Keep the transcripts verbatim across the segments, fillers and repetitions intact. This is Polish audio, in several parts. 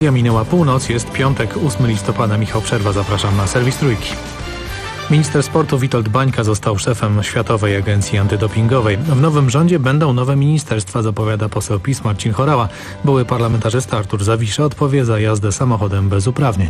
Minęła północ, jest piątek, ósmego listopada. Michał Przerwa, zapraszam na serwis Trójki. Minister sportu Witold Bańka został szefem Światowej Agencji Antydopingowej. W nowym rządzie będą nowe ministerstwa, zapowiada poseł PiS Marcin Horała. Były parlamentarzysta Artur Zawisza odpowie za jazdę samochodem bez uprawnień.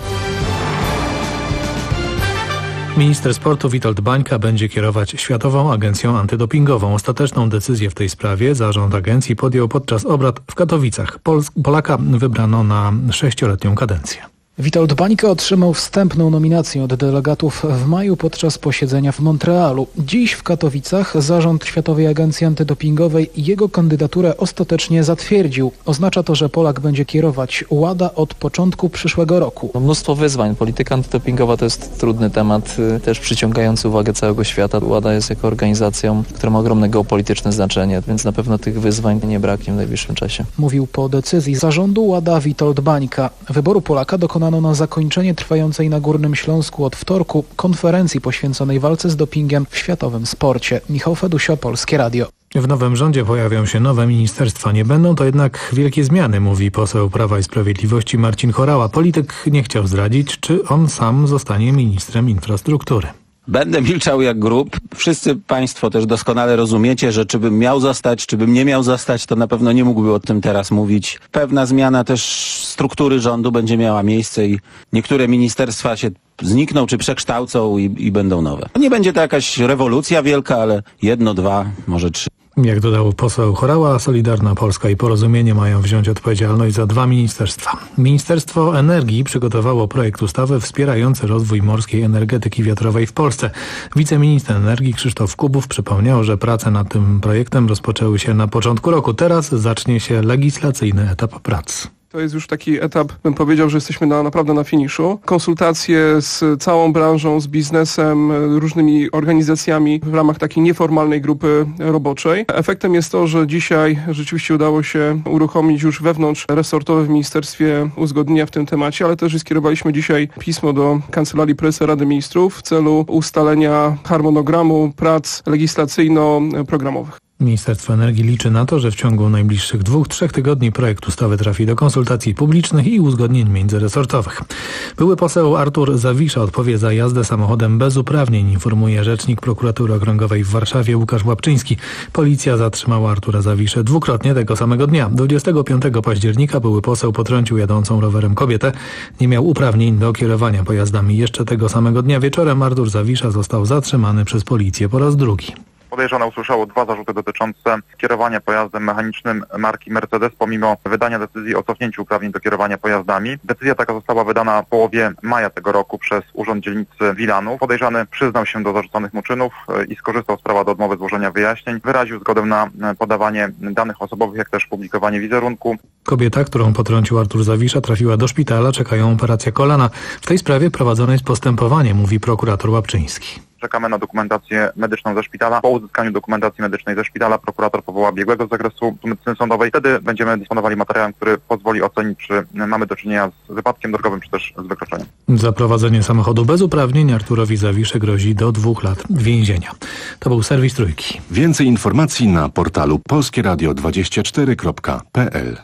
Minister sportu Witold Bańka będzie kierować Światową Agencją Antydopingową. Ostateczną decyzję w tej sprawie zarząd agencji podjął podczas obrad w Katowicach. Pol- Polaka wybrano na sześcioletnią kadencję. Witold Bańka otrzymał wstępną nominację od delegatów w maju podczas posiedzenia w Montrealu. Dziś w Katowicach zarząd Światowej Agencji Antydopingowej jego kandydaturę ostatecznie zatwierdził. Oznacza to, że Polak będzie kierować WADA od początku przyszłego roku. No, mnóstwo wyzwań. Polityka antydopingowa to jest trudny temat, też przyciągający uwagę całego świata. WADA jest jako organizacją, która ma ogromne geopolityczne znaczenie, więc na pewno tych wyzwań nie braknie w najbliższym czasie. Mówił po decyzji zarządu WADA Witold Bańka. Wyboru Polaka dokonano na zakończenie trwającej na Górnym Śląsku od wtorku konferencji poświęconej walce z dopingiem w światowym sporcie. Michał Fedusio, Polskie Radio. W nowym rządzie pojawią się nowe ministerstwa. Nie będą to jednak wielkie zmiany, mówi poseł Prawa i Sprawiedliwości Marcin Horała. Polityk nie chciał zdradzić, czy on sam zostanie ministrem infrastruktury. Będę milczał jak grób. Wszyscy państwo też doskonale rozumiecie, że czy bym miał zostać, czy bym nie miał zostać, to na pewno nie mógłby o tym teraz mówić. Pewna zmiana też struktury rządu będzie miała miejsce i niektóre ministerstwa się znikną czy przekształcą i, i będą nowe. Nie będzie to jakaś rewolucja wielka, ale jedno, dwa, może trzy. Jak dodał poseł Horała, Solidarna Polska i Porozumienie mają wziąć odpowiedzialność za dwa ministerstwa. Ministerstwo Energii przygotowało projekt ustawy wspierający rozwój morskiej energetyki wiatrowej w Polsce. Wiceminister energii Krzysztof Kubów przypomniał, że prace nad tym projektem rozpoczęły się na początku roku. Teraz zacznie się legislacyjny etap prac. To jest już taki etap, bym powiedział, że jesteśmy na, naprawdę na finiszu. Konsultacje z całą branżą, z biznesem, różnymi organizacjami w ramach takiej nieformalnej grupy roboczej. Efektem jest to, że dzisiaj rzeczywiście udało się uruchomić już wewnątrz resortowe w Ministerstwie uzgodnienia w tym temacie, ale też skierowaliśmy dzisiaj pismo do Kancelarii Prezesa Rady Ministrów w celu ustalenia harmonogramu prac legislacyjno-programowych. Ministerstwo Energii liczy na to, że w ciągu najbliższych dwóch, trzech tygodni projekt ustawy trafi do konsultacji publicznych i uzgodnień międzyresortowych. Były poseł Artur Zawisza odpowie za jazdę samochodem bez uprawnień, informuje rzecznik Prokuratury Okręgowej w Warszawie Łukasz Łapczyński. Policja zatrzymała Artura Zawiszę dwukrotnie tego samego dnia. dwudziestego piątego października były poseł potrącił jadącą rowerem kobietę. Nie miał uprawnień do kierowania pojazdami. Jeszcze tego samego dnia wieczorem Artur Zawisza został zatrzymany przez policję po raz drugi. Podejrzane usłyszało dwa zarzuty dotyczące kierowania pojazdem mechanicznym marki Mercedes pomimo wydania decyzji o cofnięciu uprawnień do kierowania pojazdami. Decyzja taka została wydana w połowie maja tego roku przez Urząd Dzielnicy Wilanów. Podejrzany przyznał się do zarzuconych mu czynów i skorzystał z prawa do odmowy złożenia wyjaśnień. Wyraził zgodę na podawanie danych osobowych, jak też publikowanie wizerunku. Kobieta, którą potrącił Artur Zawisza, trafiła do szpitala, czekają operację kolana. W tej sprawie prowadzone jest postępowanie, mówi prokurator Łapczyński. Czekamy na dokumentację medyczną ze szpitala. Po uzyskaniu dokumentacji medycznej ze szpitala prokurator powoła biegłego z zakresu medycyny sądowej. Wtedy będziemy dysponowali materiałem, który pozwoli ocenić, czy mamy do czynienia z wypadkiem drogowym, czy też z wykroczeniem. Za prowadzenie samochodu bez uprawnień Arturowi Zawisze grozi do dwóch lat więzienia. To był serwis Trójki. Więcej informacji na portalu polskieradio dwadzieścia cztery kropka p l.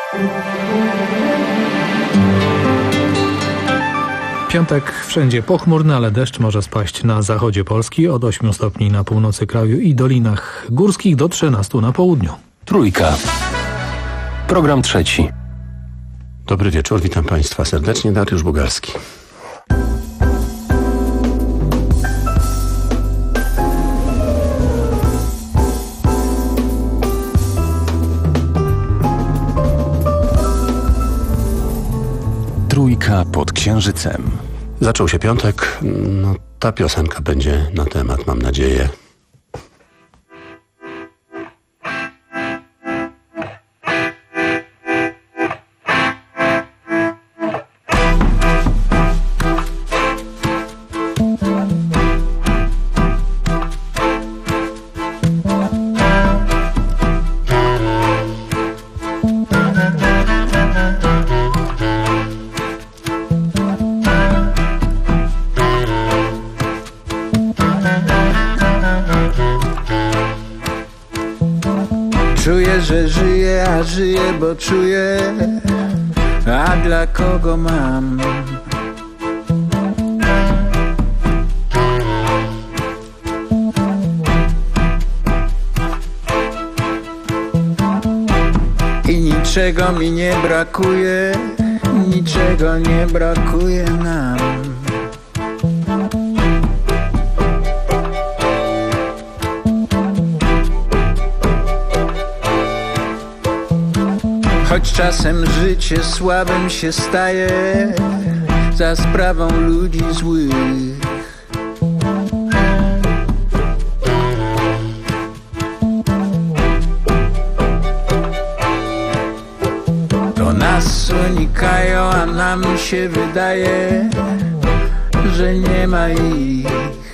Piątek wszędzie pochmurny, ale deszcz może spaść na zachodzie Polski od ośmiu stopni na północy kraju i dolinach górskich do trzynastu na południu. Trójka. Program trzeci. Dobry wieczór, witam Państwa serdecznie, Dariusz Bugalski. Trójka pod księżycem. Zaczął się piątek, no ta piosenka będzie na temat, mam nadzieję. Czuję, że żyję, a żyję, bo czuję, a dla kogo mam? I niczego mi nie brakuje, niczego nie brakuje nam. Choć czasem życie słabym się staje za sprawą ludzi złych. To nas unikają, a nam się wydaje, że nie ma ich.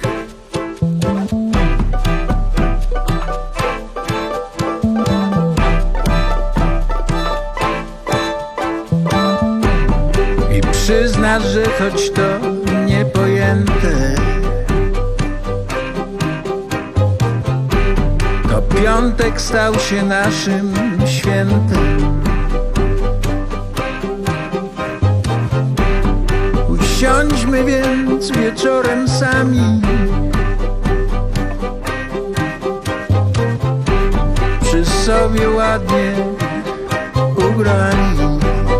Przyznasz, że choć to niepojęte, to piątek stał się naszym świętem. Usiądźmy więc wieczorem sami przy sobie ładnie ubrani.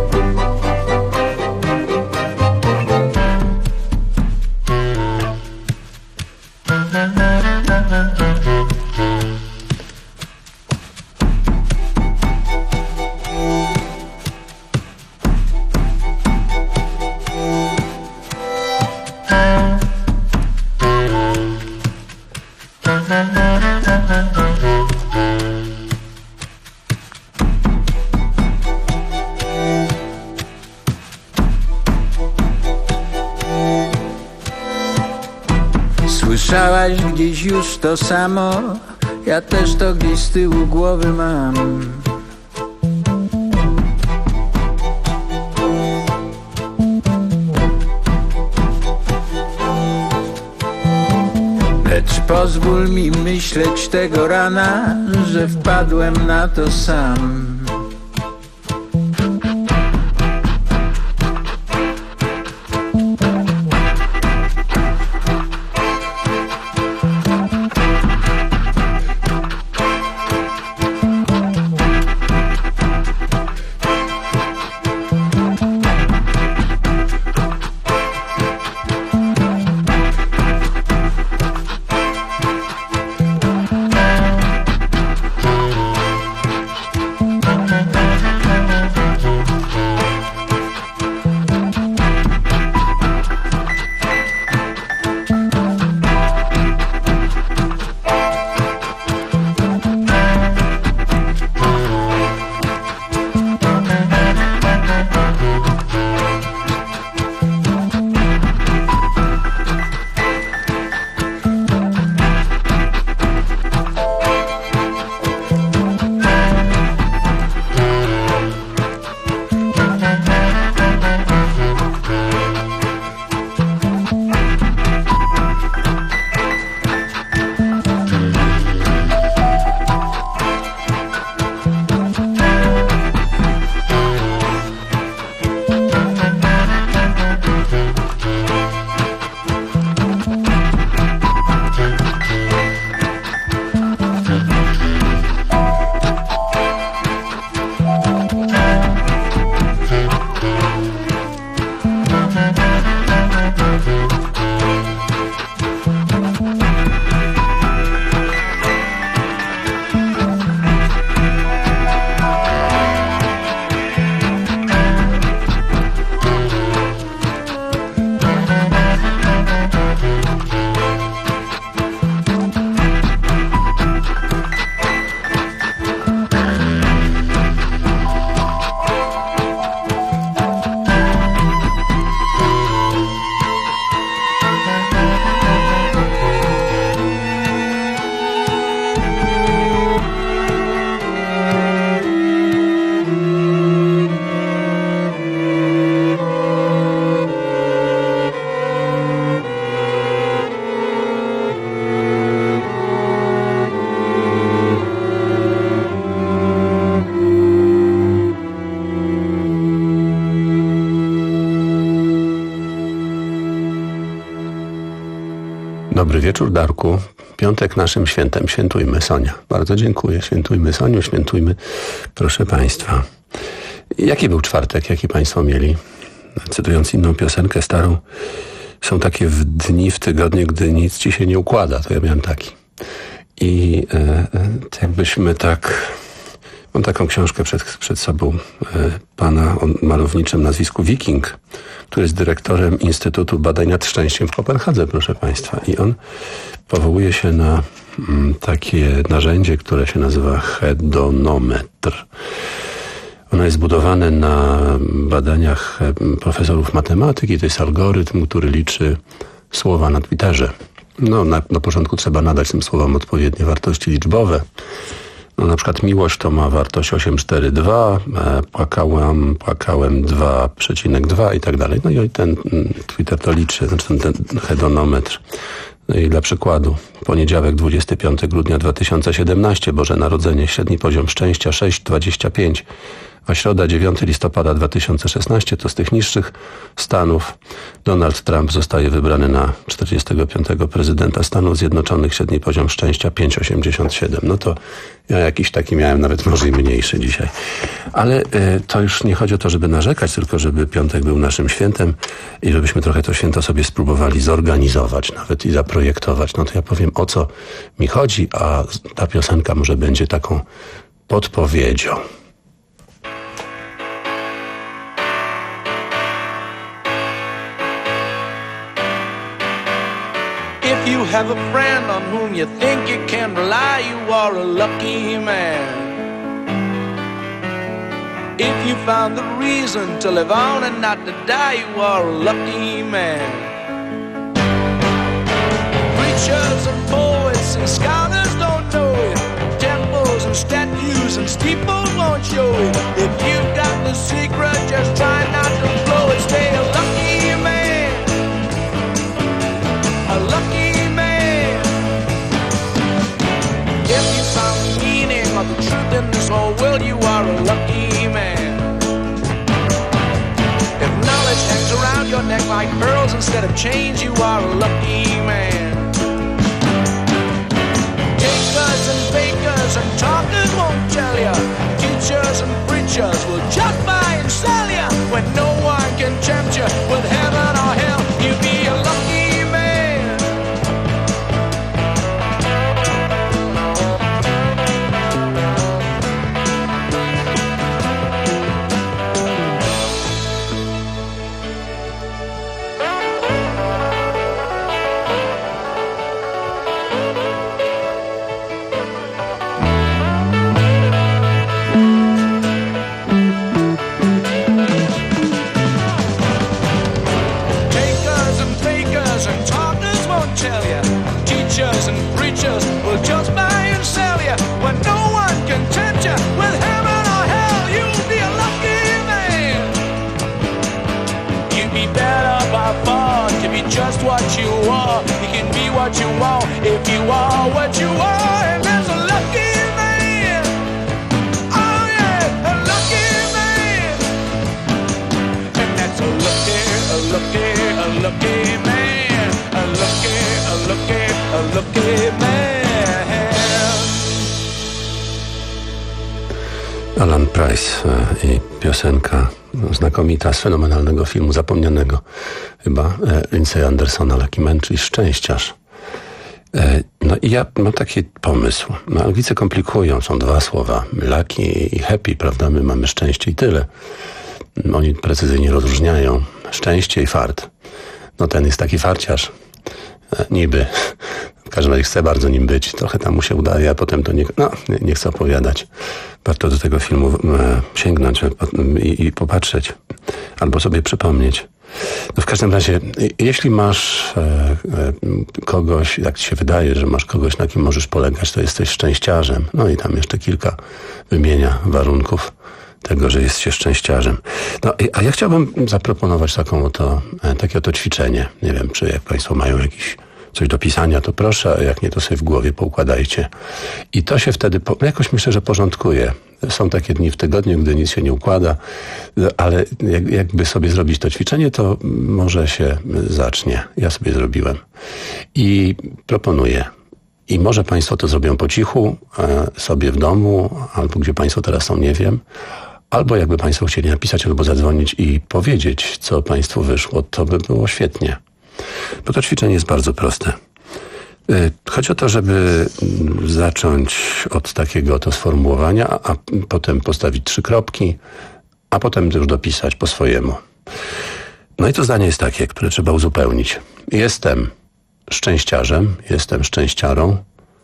Słyszałaś gdzieś już to samo, ja też to gdzieś z tyłu głowy mam. Lecz pozwól mi myśleć tego rana, że wpadłem na to sam. Dobry wieczór, Darku. Piątek naszym świętem. Świętujmy, Sonia. Bardzo dziękuję. Świętujmy, Soniu, świętujmy. Proszę Państwa. Jaki był czwartek? Jaki Państwo mieli? Cytując inną piosenkę starą, są takie w dni, w tygodnie, gdy nic ci się nie układa. To ja miałem taki. I e, jakbyśmy tak... Mam taką książkę przed, przed sobą e, pana o malowniczym nazwisku Wiking, który jest dyrektorem Instytutu Badań nad Szczęściem w Kopenhadze, proszę Państwa. I on powołuje się na mm, takie narzędzie, które się nazywa hedonometr. Ono jest zbudowane na badaniach profesorów matematyki. To jest algorytm, który liczy słowa na Twitterze. No, na, na początku trzeba nadać tym słowom odpowiednie wartości liczbowe. No, na przykład miłość to ma wartość osiem cztery dwa, e, płakałem, płakałem dwa przecinek dwa i tak dalej. No i ten Twitter to liczy, znaczy ten, ten hedonometr. No i dla przykładu, poniedziałek dwudziestego piątego grudnia dwa tysiące siedemnastego, Boże Narodzenie, średni poziom szczęścia sześć przecinek dwadzieścia pięć, a środa dziewiątego listopada dwa tysiące szesnastego to z tych niższych stanów Donald Trump zostaje wybrany na czterdziestego piątego prezydenta Stanów Zjednoczonych, średni poziom szczęścia pięć przecinek osiemdziesiąt siedem. No to ja jakiś taki miałem, nawet może i mniejszy dzisiaj. Ale y, to już nie chodzi o to, żeby narzekać, tylko żeby piątek był naszym świętem i żebyśmy trochę to święto sobie spróbowali zorganizować nawet i zaprojektować. No to ja powiem, o co mi chodzi, a ta piosenka może będzie taką podpowiedzią. If you have a friend on whom you think you can rely, you are a lucky man. If you found the reason to live on and not to die, you are a lucky man. Preachers and poets and scholars don't know it. Temples and statues and steeples won't show it. If you've got the secret, just try not to blow it. Stay a lucky man. A lucky man. If you found the meaning of the truth in this whole world, you are a lucky man. If knowledge hangs around your neck like pearls instead of chains, you are a lucky man. Takers and fakers and talkers won't tell ya. Teachers and preachers will just buy and sell ya. When no one can tempt you with heaven or hell, you be a lucky man. Teachers and preachers will just buy and sell you. When no one can tempt you with heaven or hell, you'll be a lucky man. You'd be better by far to be just what you are. You can be what you want if you are what you are, and that's a lucky man. Oh yeah, a lucky man. And that's a lucky, a lucky, a lucky man. A lucky, a lucky, a lucky man. Alan Price i piosenka znakomita z fenomenalnego filmu, zapomnianego chyba, Lindsay Andersona, Lucky Man, czyli Szczęściarz. No i ja mam taki pomysł. No, Anglicy komplikują, są dwa słowa, lucky i happy, prawda? My mamy szczęście i tyle. Oni precyzyjnie rozróżniają szczęście i fart. No ten jest taki farciarz. Niby. W każdym razie chcę bardzo nim być. Trochę tam mu się udaje, a potem to nie, no, nie, nie chcę opowiadać. Warto do tego filmu e, sięgnąć e, i, i popatrzeć. Albo sobie przypomnieć. No w każdym razie, jeśli masz e, e, kogoś, jak ci się wydaje, że masz kogoś, na kim możesz polegać, to jesteś szczęściarzem. No i tam jeszcze kilka wymienia warunków tego, że jest się szczęściarzem. No, a ja chciałbym zaproponować taką oto, takie oto ćwiczenie. Nie wiem, czy jak Państwo mają jakiś coś do pisania, to proszę, a jak nie, to sobie w głowie poukładajcie. I to się wtedy po, jakoś myślę, że porządkuje. Są takie dni w tygodniu, gdy nic się nie układa, ale jak, jakby sobie zrobić to ćwiczenie, to może się zacznie. Ja sobie zrobiłem. I proponuję. I może Państwo to zrobią po cichu, sobie w domu, albo gdzie Państwo teraz są, nie wiem. Albo jakby Państwo chcieli napisać albo zadzwonić i powiedzieć, co Państwu wyszło, to by było świetnie. Bo to ćwiczenie jest bardzo proste. Chodzi o to, żeby zacząć od takiego to sformułowania, a potem postawić trzy kropki, a potem już dopisać po swojemu. No i to zdanie jest takie, które trzeba uzupełnić. Jestem szczęściarzem, jestem szczęściarą,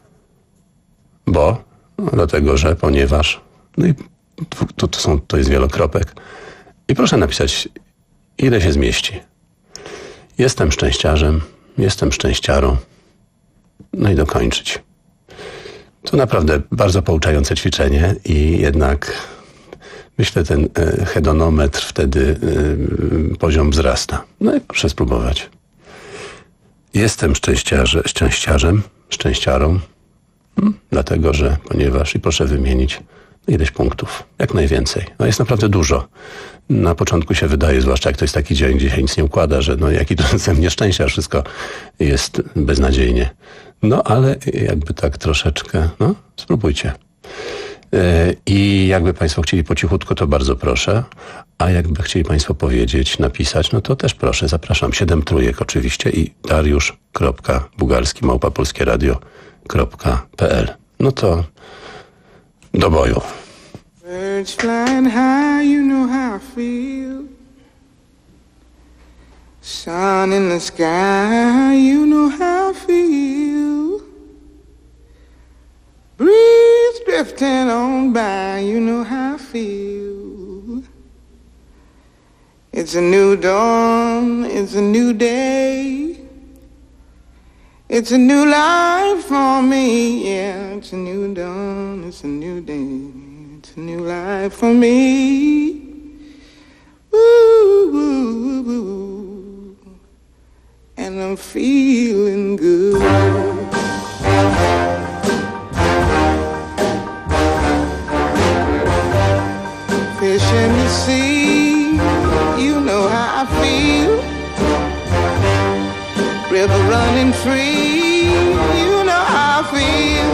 bo, dlatego, że, ponieważ, no i to, to, są, to jest wielokropek. I proszę napisać, ile się zmieści. Jestem szczęściarzem, jestem szczęściarą, no i dokończyć. To naprawdę bardzo pouczające ćwiczenie i jednak myślę, ten hedonometr wtedy poziom wzrasta. No i proszę spróbować. Jestem szczęściarze, szczęściarzem, szczęściarą, hmm, dlatego, że, ponieważ, i proszę wymienić ileś punktów, jak najwięcej. No jest naprawdę dużo. Na początku się wydaje, zwłaszcza jak to jest taki dzień, gdzie się nic nie układa, że no jaki to ze mnie szczęścia, wszystko jest beznadziejnie. No ale jakby tak troszeczkę, no spróbujcie. I jakby Państwo chcieli po cichutku, to bardzo proszę. A jakby chcieli Państwo powiedzieć, napisać, no to też proszę, zapraszam. Siedem trójek oczywiście i dariusz.bugalski małpa polskieradio kropka pe el. No to do boju. Birds flying high, you know how I feel. Sun in the sky, you know how I feel. Breeze drifting on by, you know how I feel. It's a new dawn, it's a new day. It's a new life for me, yeah. It's a new dawn, it's a new day. It's a new life for me. Woo, woo, woo. And I'm feeling good. Fish in the sea, you know how I feel. River running free, you know how I feel.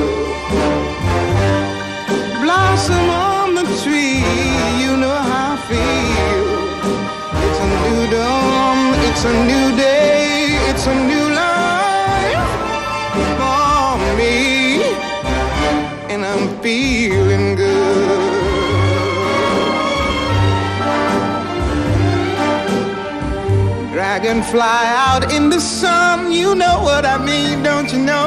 Blossom on the tree, you know how I feel. It's a new dawn, it's a new day, it's a new life for me. And I'm feeling good. Dragonfly out in the sun, you know what I mean, don't you know?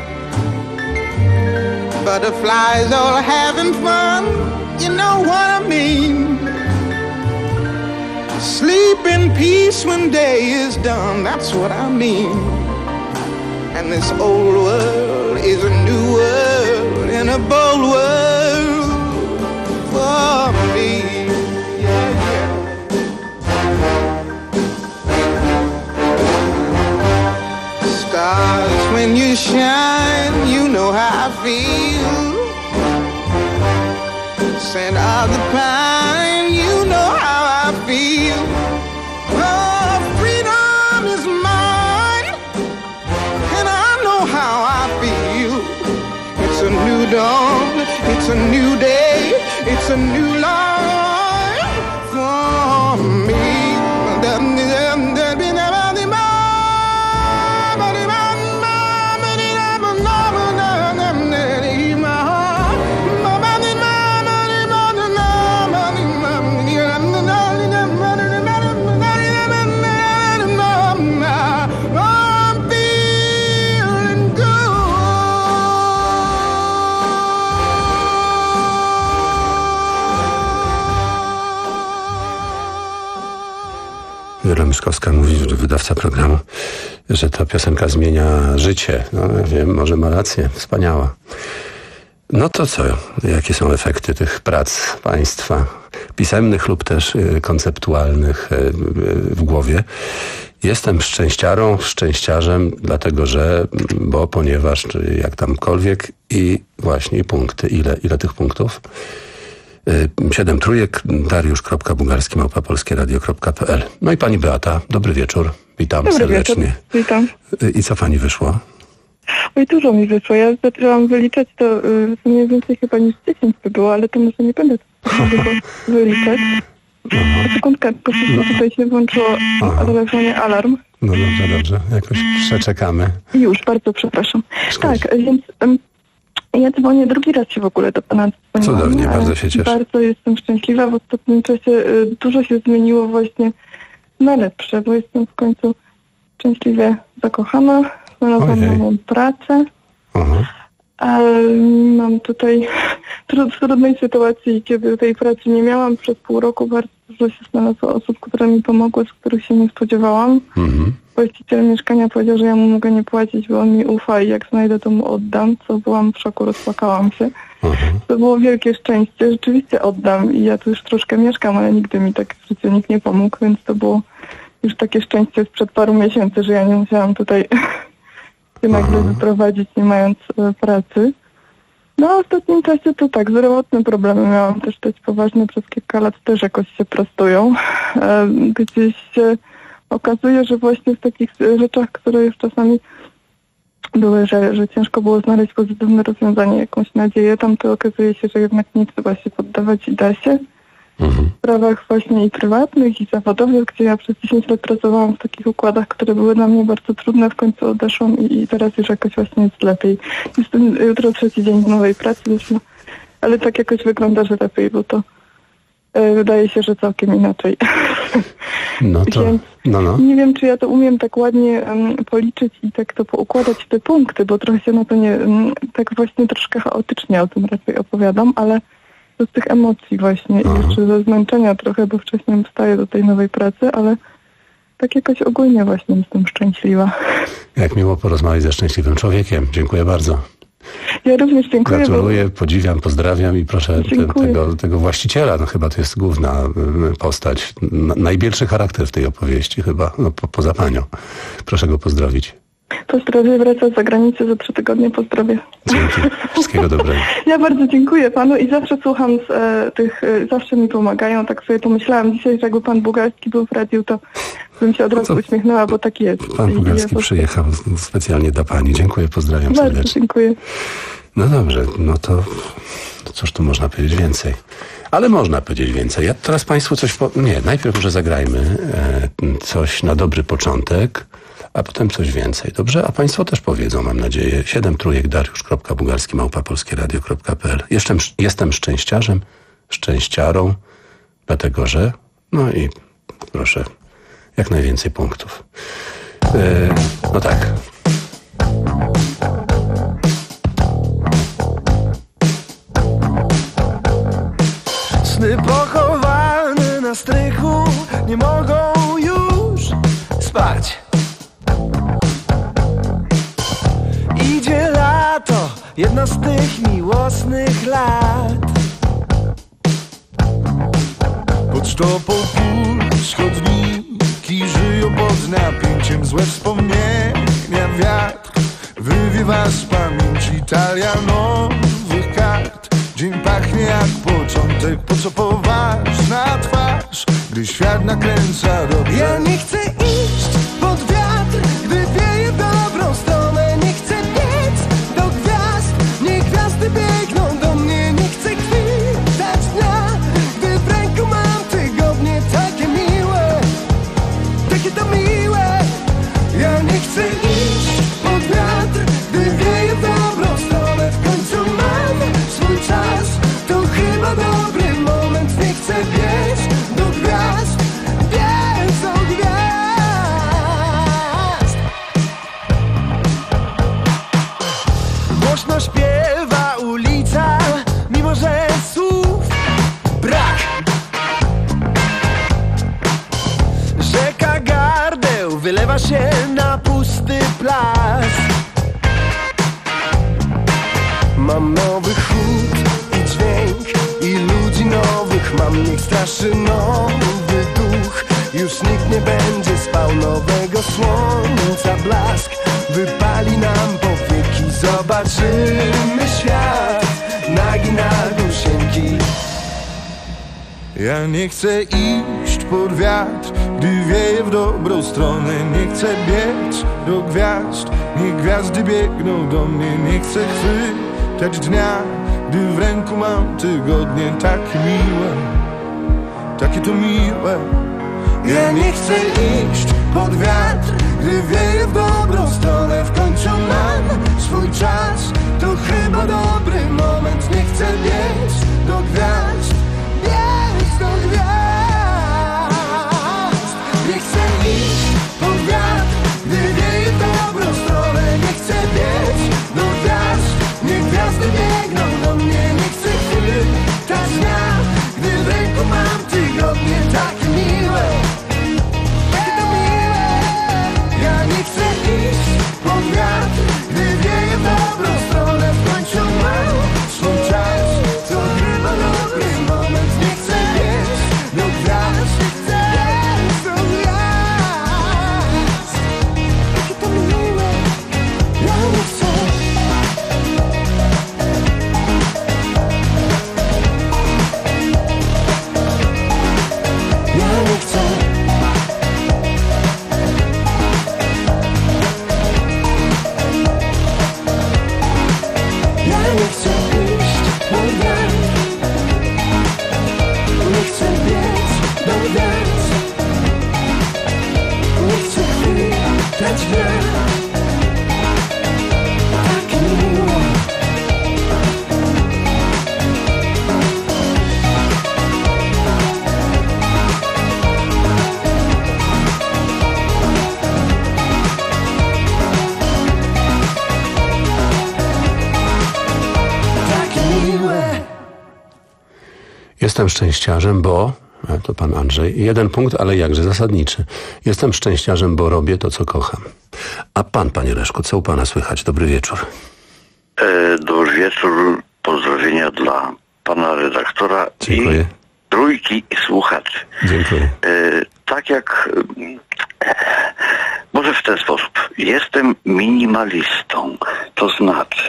Butterflies all having fun, you know what I mean. Sleep in peace when day is done, that's what I mean. And this old world is a new world and a bold world for me. Stars, when you shine, you know how I feel. Scent of the pine, you know how I feel. Oh, freedom is mine, and I know how I feel. It's a new dawn, it's a new day, it's a new life for me. Wiera Myszkowska mówi, że wydawca programu, że ta piosenka zmienia życie. No ja wiem, może ma rację. Wspaniała. No to co? Jakie są efekty tych prac państwa? pisemnych lub też y, konceptualnych y, y, w głowie. Jestem szczęściarą, szczęściarzem, dlatego że, bo ponieważ, czy jak tamkolwiek i właśnie punkty. Ile, ile tych punktów? Siedem trójek, dariusz kropka bugalski małpa polskie radio kropka p l. No i pani Beata, dobry wieczór, witam dobry serdecznie. Wieczór. Witam. I co pani wyszło? Oj, dużo mi wyszło. Ja zaczęłam wyliczać, to y, mniej więcej chyba niż dziesięć by było, ale to może nie będę tego wyliczać. Aha. Sekundkę, po prostu no. Tutaj się włączyło telefonie alarm. No dobrze, dobrze. Jakoś przeczekamy. Już, bardzo przepraszam. Szkodzi. Tak, więc um, ja dzwonię, drugi raz się w ogóle do pana dzwoniłam. Cudownie, bardzo się cieszę. Bardzo jestem szczęśliwa. W ostatnim czasie y, dużo się zmieniło właśnie na lepsze, bo jestem w końcu szczęśliwie zakochana. Znalazłam nową pracę. Aha. Mam tutaj w trudnej sytuacji, kiedy tej pracy nie miałam. Przez pół roku bardzo dużo się znalazło osób, które mi pomogły, z których się nie spodziewałam. Mhm. Właściciel mieszkania powiedział, że ja mu mogę nie płacić, bo on mi ufa i jak znajdę, to mu oddam, co byłam w szoku, rozpłakałam się. Mhm. To było wielkie szczęście, rzeczywiście oddam i ja tu już troszkę mieszkam, ale nigdy mi tak w życiu nikt nie pomógł, więc to było już takie szczęście sprzed paru miesięcy, że ja nie musiałam tutaj się nagle wyprowadzić, nie mając e, pracy. No a w ostatnim czasie to tak, zdrowotne problemy miałam też dość poważne, przez kilka lat też jakoś się prostują. E, gdzieś się okazuje, że właśnie w takich rzeczach, które już czasami były, że, że ciężko było znaleźć pozytywne rozwiązanie, jakąś nadzieję, tam to okazuje się, że jednak nie trzeba się poddawać i da się. Mhm. W sprawach właśnie i prywatnych, i zawodowych, gdzie ja przez dziesięć lat pracowałam w takich układach, które były dla mnie bardzo trudne, w końcu odeszłam i, i teraz już jakoś właśnie jest lepiej. Jestem jutro trzeci dzień nowej pracy, zresztą, ale tak jakoś wygląda, że lepiej, bo to e, wydaje się, że całkiem inaczej. No to, Więc no, no. nie wiem, czy ja to umiem tak ładnie um, policzyć i tak to poukładać w te punkty, bo trochę się na to nie, um, tak właśnie troszkę chaotycznie o tym raczej opowiadam, ale z tych emocji właśnie Aha. i jeszcze ze zmęczenia trochę, bo wcześniej wstaję do tej nowej pracy, ale tak jakoś ogólnie właśnie jestem szczęśliwa. Jak miło porozmawiać ze szczęśliwym człowiekiem. Dziękuję bardzo. Ja również dziękuję. Gratuluję, bo... podziwiam, pozdrawiam i proszę te, tego, tego właściciela, no chyba to jest główna postać, na, największy charakter w tej opowieści chyba, no po, poza panią. Proszę go pozdrowić. Pozdrowię, wraca z zagranicy za trzy tygodnie, pozdrowię. Dzięki, wszystkiego dobrego. Ja bardzo dziękuję panu i zawsze słucham z e, tych, e, zawsze mi pomagają, tak sobie pomyślałam dzisiaj, że jakby pan Bugalski był w radiu, to bym się od razu uśmiechnęła, bo tak jest. Pan Bugalski przyjechał specjalnie dla pani. Dziękuję, pozdrawiam bardzo serdecznie. Dziękuję. No dobrze, no to, to cóż tu można powiedzieć więcej? Ale można powiedzieć więcej. Ja teraz państwu coś... Po... Nie, najpierw może zagrajmy e, coś na dobry początek, a potem coś więcej, dobrze? A państwo też powiedzą, mam nadzieję. Siedem trójek, dariusz kropka bugalski małpa polskie radio kropka p l. Jestem, jestem szczęściarzem, szczęściarą, dlatego że... No i proszę, jak najwięcej punktów. E, no tak. Sny pochowane na strychu nie mogą już spać. Idzie lato, jedno z tych miłosnych lat. Pod sztopą puls chodniki żyją pod napięciem. Złe wspomnienia wiatr wywiewa z pamięci talia nowych kart. Dzień pachnie jak początek, po co poważna twarz, gdy świat nakręca dobrze. Ja nie chcę iść pod wiatr, gdy wieje w dobrą stronę. Nie chcę biec do gwiazd, niech gwiazdy biegną do mnie. Nie chcę chwitać dnia, gdy w ręku mam tygodnie. Takie miłe, takie to miłe. Ja nie chcę iść pod wiatr, gdy wieje w dobrą stronę. W końcu mam swój czas, to chyba dobry moment. Nie chcę biec do gwiazd, biec do gwiazd. Głośno śpiewa ulica, mimo że słów brak. Rzeka gardeł wylewa się na pusty plac. Mam nowy chód i dźwięk i ludzi nowych mam. Nie straszy nowy duch. Już nikt nie będzie spał, nowego słońca blask wypali nam powieki. Zobaczymy świat nagi na dusieńki. Ja nie chcę iść pod wiatr, gdy wieje w dobrą stronę. Nie chcę biec do gwiazd, niech gwiazdy biegną do mnie. Nie chcę chwytać dnia, gdy w ręku mam tygodnie. Takie miłe, takie to miłe. Ja nie chcę iść pod wiatr, gdy wieje w dobrą stronę. W końcu mam swój czas, to chyba dobry moment. Nie chcę biec do gwiazd, biec do gwiazd. Nie chcę iść pod wiatr, gdy wieje w dobrą stronę. Nie chcę biec do gwiazd, niech gwiazdy biegną do mnie. Nie chcę chwytać dnia, gdy w ręku mam tygodnie. Takie miłe, takie to miłe. Ja nie chcę iść pod wiatr, gdy wieje w dobrą stronę. W końcu mam swój czas, to chyba dobry moment. Nie chcę biec do gwiazd, biec do gwiazd. Takie to miłe, ja nie chcę. Ja nie chcę. Ja nie chcę iść pod wiatr. Nie chcę biec do gwiazd. Nie chcę chwytać dnia. Takie miłe. Takie miłe. Jestem szczęściarzem, bo... e, To pan Andrzej. Jeden punkt, ale jakże zasadniczy. Jestem szczęściarzem, bo robię to, co kocham. A pan, panie Leszku, co u pana słychać? Dobry wieczór. E, dobry wieczór. Pozdrowienia dla pana redaktora. Dziękuję. I trójki słuchaczy. Dziękuję. E, tak jak... E, może w ten sposób. Jestem minimalistą. To znaczy...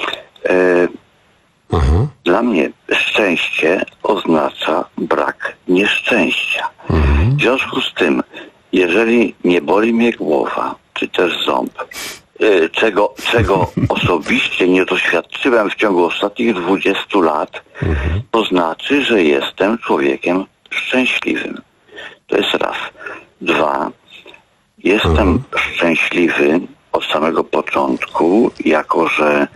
E, Aha. Dla mnie szczęście oznacza brak nieszczęścia. Mhm. W związku z tym, jeżeli nie boli mnie głowa, czy też ząb, yy, czego, czego osobiście nie doświadczyłem w ciągu ostatnich dwudziestu lat, Mhm. to znaczy, że jestem człowiekiem szczęśliwym. To jest raz. Dwa, jestem Mhm. szczęśliwy od samego początku, jako że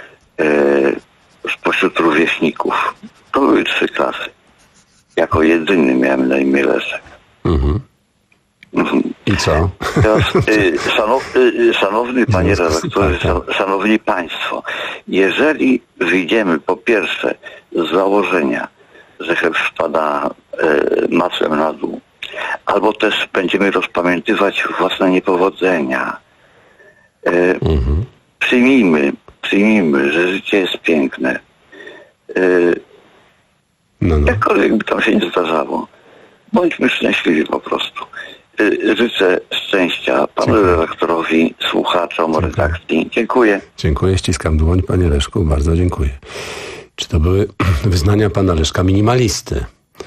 yy, spośród rówieśników to były trzy klasy. Jako jedyny miałem na imię Leszek. Mhm. Mhm. I co? Teraz, y, szanow, y, szanowny panie W związku z tym, redaktorze, tak, szan- szanowni państwo, jeżeli wyjdziemy po pierwsze z założenia, że chleb spada y, masłem na dół, albo też będziemy rozpamiętywać własne niepowodzenia, y, Mhm. przyjmijmy, przyjmijmy, że życie jest piękne. Y, No, no. Jakkolwiek by tam się nie zdarzało, bądźmy szczęśliwi po prostu. Y, Życzę szczęścia panu Dziękuję. redaktorowi, słuchaczom Dziękuję. redakcji. Dziękuję. Dziękuję, ściskam dłoń, panie Leszku, bardzo dziękuję. Czy to były wyznania pana Leszka minimalisty?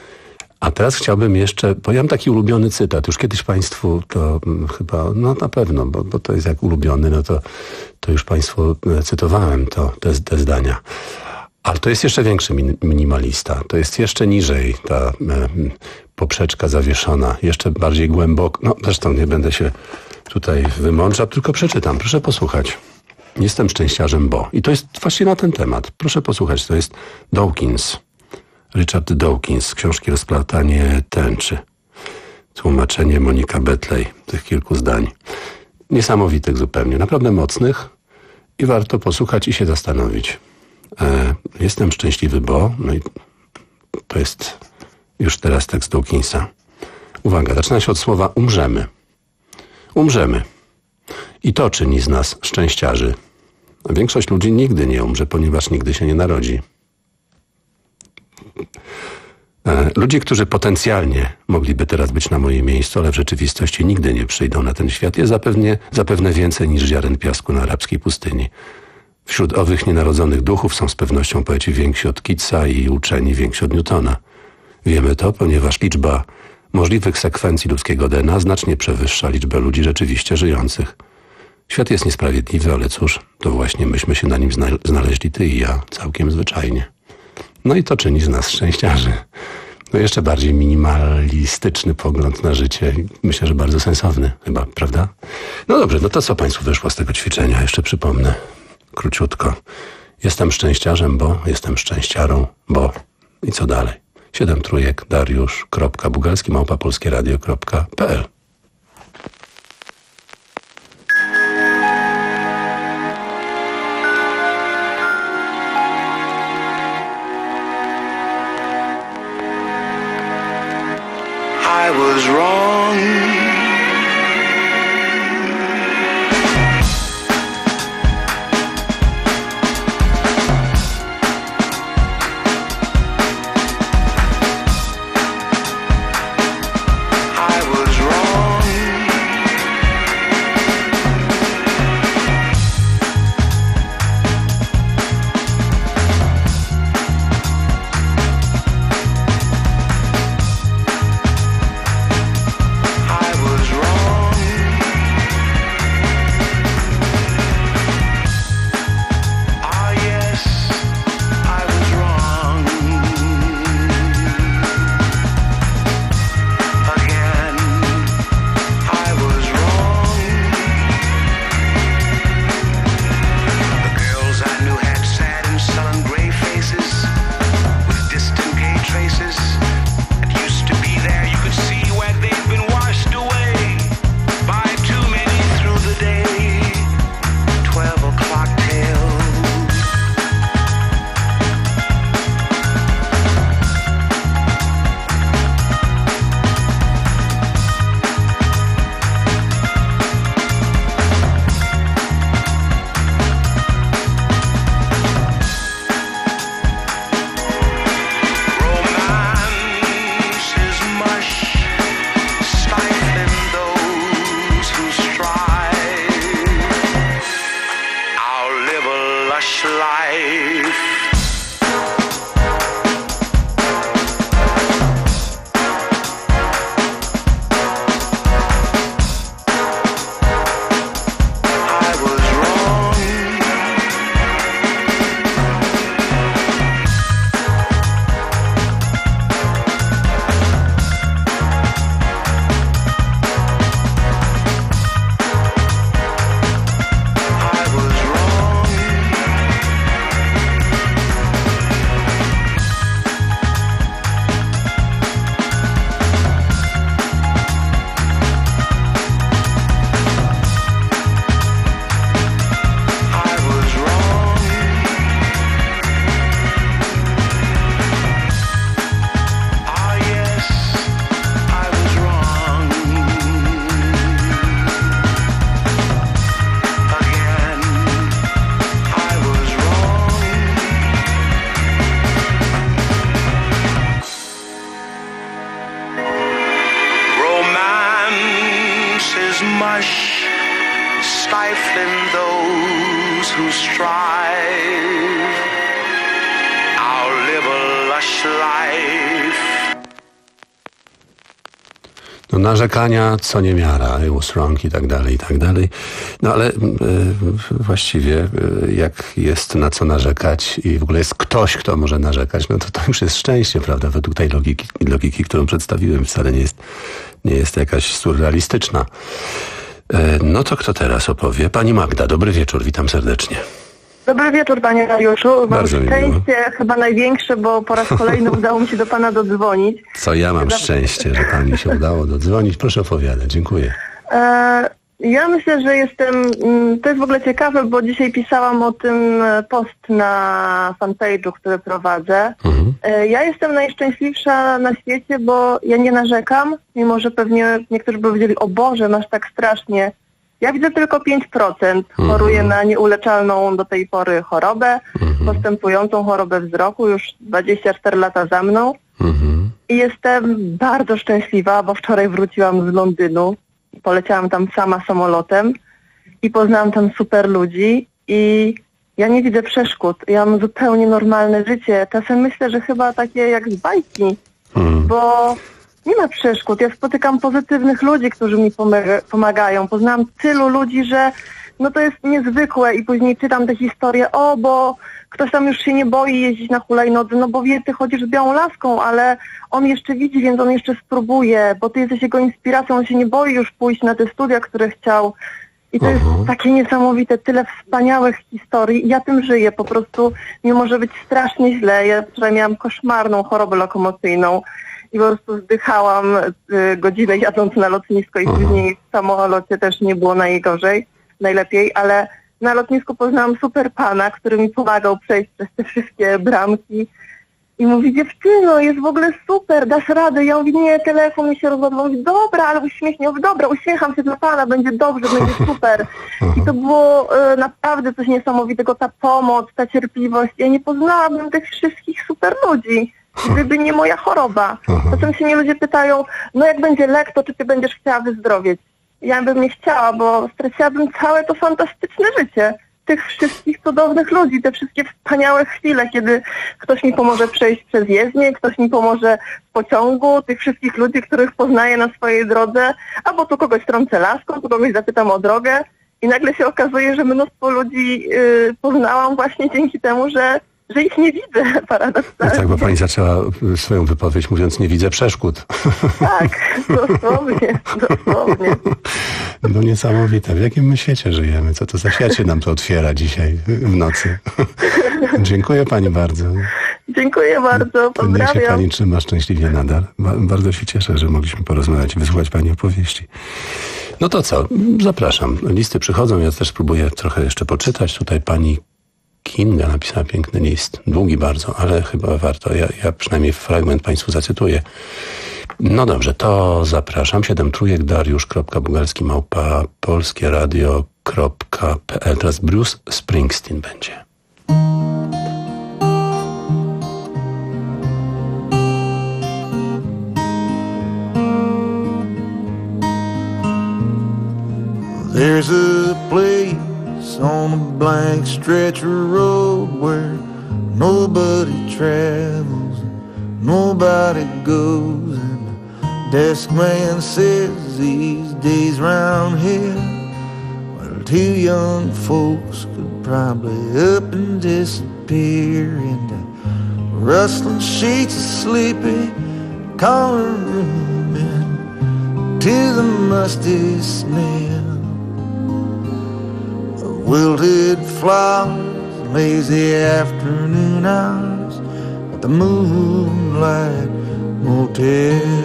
A teraz chciałbym jeszcze, bo ja mam taki ulubiony cytat, już kiedyś państwu to mm, chyba, no na pewno, bo, bo to jest jak ulubiony, no to, to już państwu e, cytowałem to, te, te zdania. Ale to jest jeszcze większy min, minimalista, to jest jeszcze niżej ta e, poprzeczka zawieszona, jeszcze bardziej głęboko, no zresztą nie będę się tutaj wymądrzał, tylko przeczytam, proszę posłuchać. Jestem szczęściarzem, bo... I to jest właśnie na ten temat. Proszę posłuchać, to jest Dawkins. Richard Dawkins z książki Rozplatanie tęczy. Tłumaczenie Monika Betlej tych kilku zdań. Niesamowitych zupełnie, naprawdę mocnych i warto posłuchać i się zastanowić. E, jestem szczęśliwy, bo... No i to jest już teraz tekst Dawkinsa. Uwaga, zaczyna się od słowa umrzemy. Umrzemy. I to czyni z nas szczęściarzy. A większość ludzi nigdy nie umrze, ponieważ nigdy się nie narodzi. Ludzie, którzy potencjalnie mogliby teraz być na moim miejscu, ale w rzeczywistości nigdy nie przyjdą na ten świat, jest zapewne, zapewne więcej niż ziaren piasku na arabskiej pustyni. Wśród owych nienarodzonych duchów są z pewnością poeci więksi od Keatsa i uczeni więksi od Newtona. Wiemy to, ponieważ liczba możliwych sekwencji ludzkiego D N A znacznie przewyższa liczbę ludzi rzeczywiście żyjących. Świat jest niesprawiedliwy, ale cóż, to właśnie myśmy się na nim znaleźli, ty i ja, całkiem zwyczajnie. No i to czyni z nas szczęściarzy. No jeszcze bardziej minimalistyczny pogląd na życie. Myślę, że bardzo sensowny chyba, prawda? No dobrze, no to co Państwu wyszło z tego ćwiczenia? Jeszcze przypomnę króciutko. Jestem szczęściarzem, bo jestem szczęściarą, bo... I co dalej? Siedem trójek, Dariusz, kropka, bugalski, małpa, polskieradio, kropka, pe el. I was wrong. mush, stifling those who strive. I'll live a lush life. No, narzekania co niemiara, I was wrong i tak dalej, i tak dalej. No ale y, właściwie y, jak jest na co narzekać i w ogóle jest ktoś, kto może narzekać, no to to już jest szczęście, prawda? Według tej logiki, logiki którą przedstawiłem, wcale nie jest, nie jest jakaś surrealistyczna. Y, no to kto teraz opowie? Pani Magda, dobry wieczór, witam serdecznie. Dobry wieczór, panie Dariuszu. Mam Bardzo szczęście chyba największe, bo po raz kolejny udało mi się do pana dodzwonić. Co ja mam szczęście, że pani się udało dodzwonić. Proszę opowiadać, dziękuję. E, ja myślę, że jestem, to jest w ogóle ciekawe, bo dzisiaj pisałam o tym post na fanpage'u, który prowadzę. Mhm. E, ja jestem najszczęśliwsza na świecie, bo ja nie narzekam, mimo że pewnie niektórzy by powiedzieli, o Boże, masz tak strasznie. Ja widzę tylko pięć procent. Choruję na nieuleczalną do tej pory chorobę, mhm. postępującą chorobę wzroku, już dwadzieścia cztery lata za mną. Mhm. i jestem bardzo szczęśliwa, bo wczoraj wróciłam z Londynu. Poleciałam tam sama samolotem i poznałam tam super ludzi i ja nie widzę przeszkód. Ja mam zupełnie normalne życie. Czasem myślę, że chyba takie jak z bajki, hmm. bo nie ma przeszkód. Ja spotykam pozytywnych ludzi, którzy mi pomaga- pomagają. Poznałam tylu ludzi, że no to jest niezwykłe i później czytam te historie, o, bo ktoś tam już się nie boi jeździć na hulajnodze, no bo wie, ty chodzisz z białą laską, ale on jeszcze widzi, więc on jeszcze spróbuje, bo ty jesteś jego inspiracją, on się nie boi już pójść na te studia, które chciał. I to uh-huh. jest takie niesamowite, tyle wspaniałych historii. Ja tym żyję, po prostu mi może być strasznie źle. Ja wczoraj miałam koszmarną chorobę lokomocyjną i po prostu zdychałam y, godzinę jadąc na lotnisko i uh-huh. później w samolocie też nie było najgorzej, najlepiej, ale na lotnisku poznałam super pana, który mi pomagał przejść przez te wszystkie bramki i mówi, dziewczyno, jest w ogóle super, dasz radę. Ja mówię, nie, telefon mi się rozładował. Mówi, dobra, ale uśmiechnie. Mówi, dobra, uśmiecham się dla pana, będzie dobrze, będzie super. I to było e, naprawdę coś niesamowitego, ta pomoc, ta cierpliwość. Ja nie poznałabym tych wszystkich super ludzi, gdyby nie moja choroba. Czasem się mnie ludzie pytają, no jak będzie lek, to czy ty będziesz chciała wyzdrowieć? Ja bym nie chciała, bo straciłabym całe to fantastyczne życie. Tych wszystkich cudownych ludzi, te wszystkie wspaniałe chwile, kiedy ktoś mi pomoże przejść przez jezdnię, ktoś mi pomoże w pociągu, tych wszystkich ludzi, których poznaję na swojej drodze, albo tu kogoś trącę laską, tu kogoś zapytam o drogę i nagle się okazuje, że mnóstwo ludzi yy, poznałam właśnie dzięki temu, że że ich nie widzę, paradoksalnie. Tak, bo pani zaczęła swoją wypowiedź mówiąc, nie widzę przeszkód. Tak, dosłownie, dosłownie. No niesamowite. W jakim my świecie żyjemy? Co to za świat się nam to otwiera dzisiaj w nocy? Dziękuję pani bardzo. Dziękuję bardzo, pozdrawiam. Niech się pani trzyma szczęśliwie nadal. Ba- bardzo się cieszę, że mogliśmy porozmawiać i wysłuchać pani opowieści. No to co? Zapraszam. Listy przychodzą, ja też spróbuję trochę jeszcze poczytać. Tutaj pani Kinga napisała piękny list. Długi bardzo, ale chyba warto. Ja, ja przynajmniej fragment państwu zacytuję. No dobrze, to zapraszam. Siedem trójek, dariusz.bugalski małpa polskieradio.pl. Teraz Bruce Springsteen będzie. There's a place on a blank stretch of road where nobody travels, nobody goes, and the desk man says these days round here, well, two young folks could probably up and disappear into rustling sheets of sleepy common room into the musty smell wilted flowers, lazy afternoon hours at the Moonlight Motel.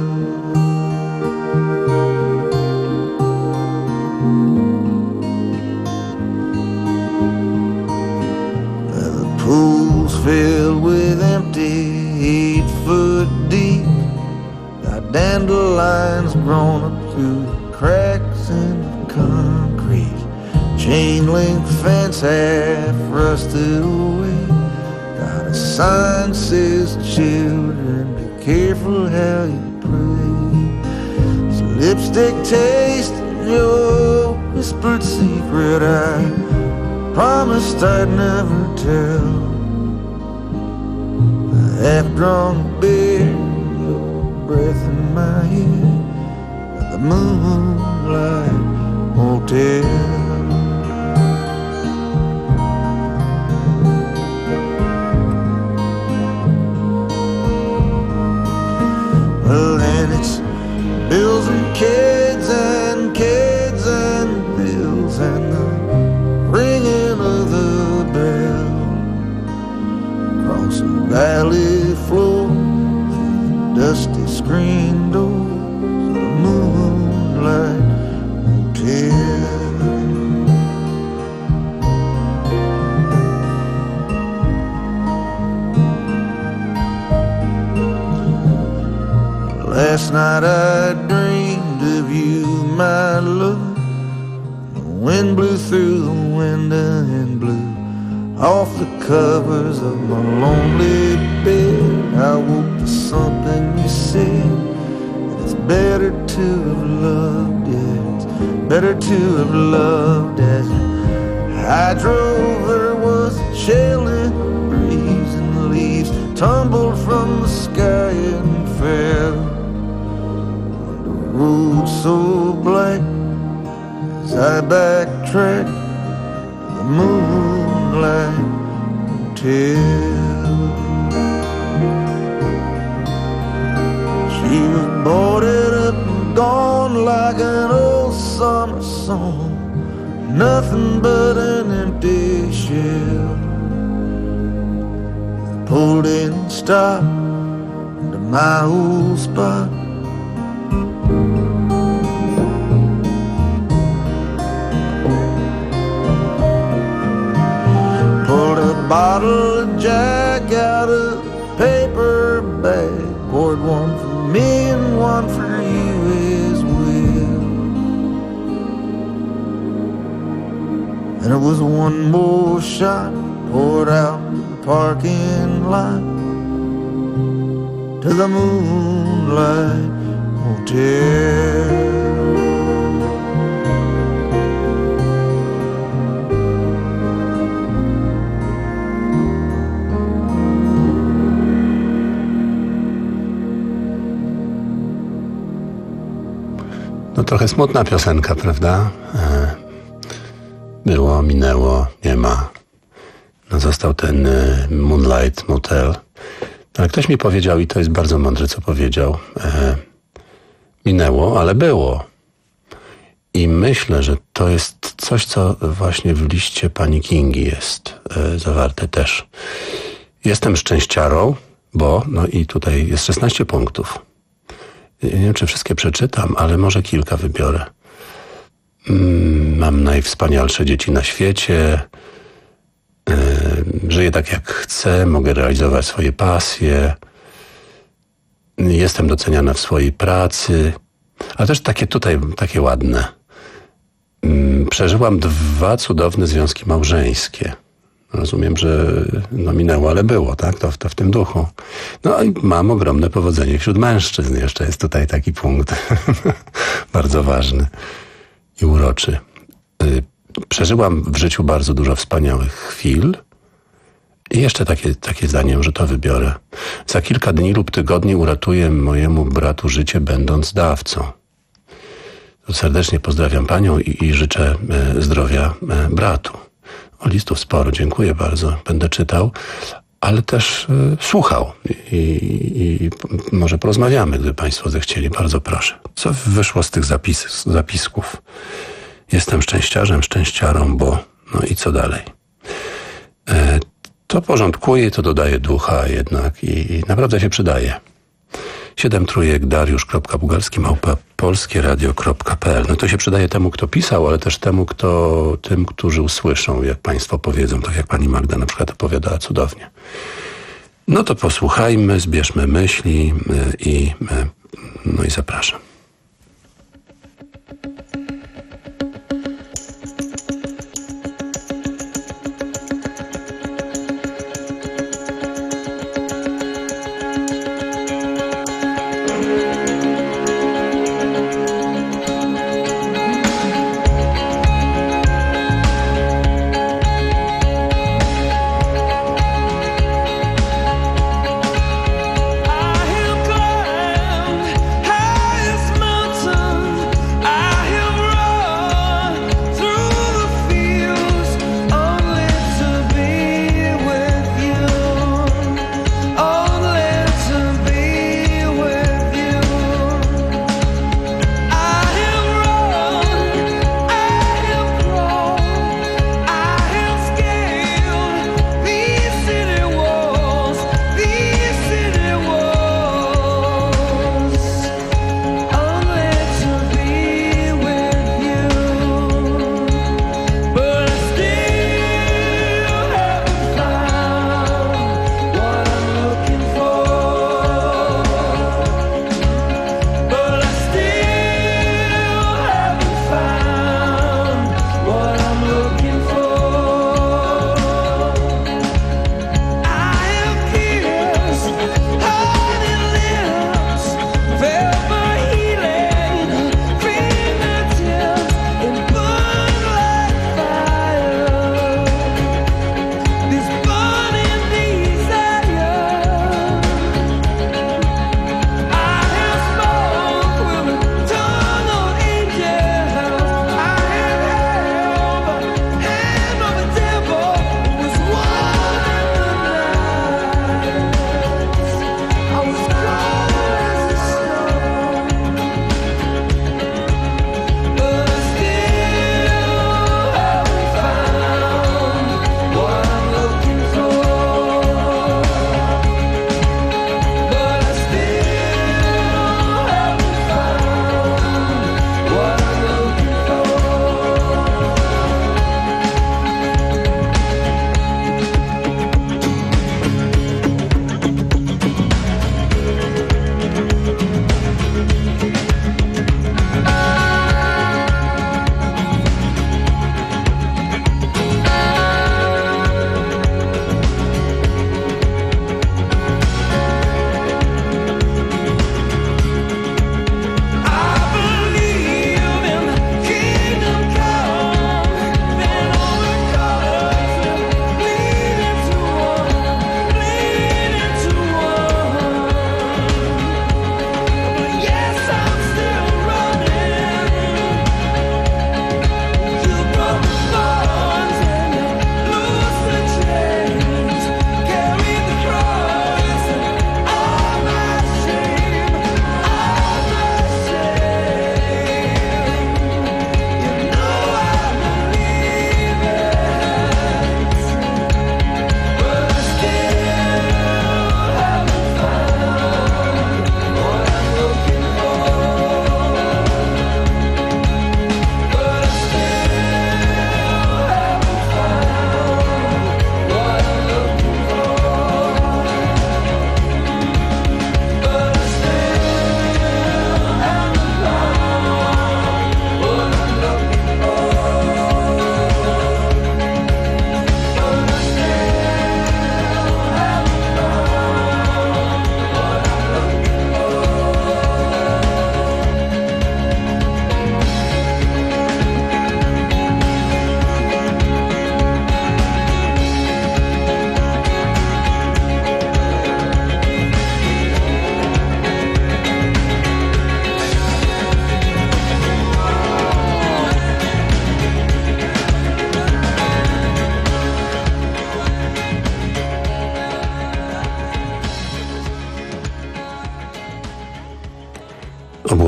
The pool's filled with empty, eight foot deep. Got dandelions grown up through the cracks in the concrete. Chain link fence half rusted away. Got a sign says children, be careful how you pray. So lipstick taste in your whispered secret I promised I'd never tell. A half-drunk beer, your breath in my ear at the Moonlight Motel. Well, then it's bills and kids and kids and bills and the ringing of the bell across the valley floor, through the dusty screen doors of the Moonlight Motel. Last night I dreamed of you, my love. The wind blew through the window and blew off the covers of my lonely bed. I woke to something you said. It's better to have loved, yeah, it's better to have loved as I drove. There was a chill in the breeze, and the leaves tumbled from the sky and fell on the road so black as I backtracked to the Moonlight Hotel. She was boarded up and gone like an old summer song, nothing but an empty shell. Pulled in and stopped to my old spot. Pulled a bottle of Jack out of the paper bag, poured one for me and one for you as well. And it was one more shot poured out the parking lot to the Moonlight Hotel. No trochę smutna piosenka, prawda? Było, minęło, nie ma. No został ten Moonlight Motel. Ale ktoś mi powiedział, i to jest bardzo mądre, co powiedział, e, minęło, ale było. I myślę, że to jest coś, co właśnie w liście pani Kingi jest e, zawarte też. Jestem szczęściarą, bo, no i tutaj jest szesnaście punktów. Nie wiem, czy wszystkie przeczytam, ale może kilka wybiorę. Mm, mam najwspanialsze dzieci na świecie. Yy, żyję tak, jak chcę. Mogę realizować swoje pasje. Jestem doceniana w swojej pracy. Ale też takie tutaj, takie ładne. Yy, przeżyłam dwa cudowne związki małżeńskie. Rozumiem, że no minęło, ale było, tak? To, to w tym duchu. No i mam ogromne powodzenie wśród mężczyzn. Jeszcze jest tutaj taki punkt bardzo ważny i uroczy. Przeżyłam w życiu bardzo dużo wspaniałych chwil i jeszcze takie, takie zdanie, że to wybiorę. Za kilka dni lub tygodni uratuję mojemu bratu życie, będąc dawcą. To serdecznie pozdrawiam panią i, i życzę e, zdrowia e, bratu. O, listów sporo, dziękuję bardzo. Będę czytał, ale też y, słuchał. I, i, I może porozmawiamy, gdy państwo zechcieli. Bardzo proszę. Co wyszło z tych zapis, zapisków? Jestem szczęściarzem, szczęściarą, bo... No i co dalej? E, to porządkuje, to dodaje ducha jednak i, i naprawdę się przydaje. Siedem trójek Dariusz kropka Bugalski małpa polskie radio kropka p l. No to się przydaje temu, kto pisał, ale też temu, kto, tym, którzy usłyszą, jak państwo powiedzą, tak jak pani Magda na przykład opowiadała cudownie. No to posłuchajmy, zbierzmy myśli i, no i zapraszam. I have climbed high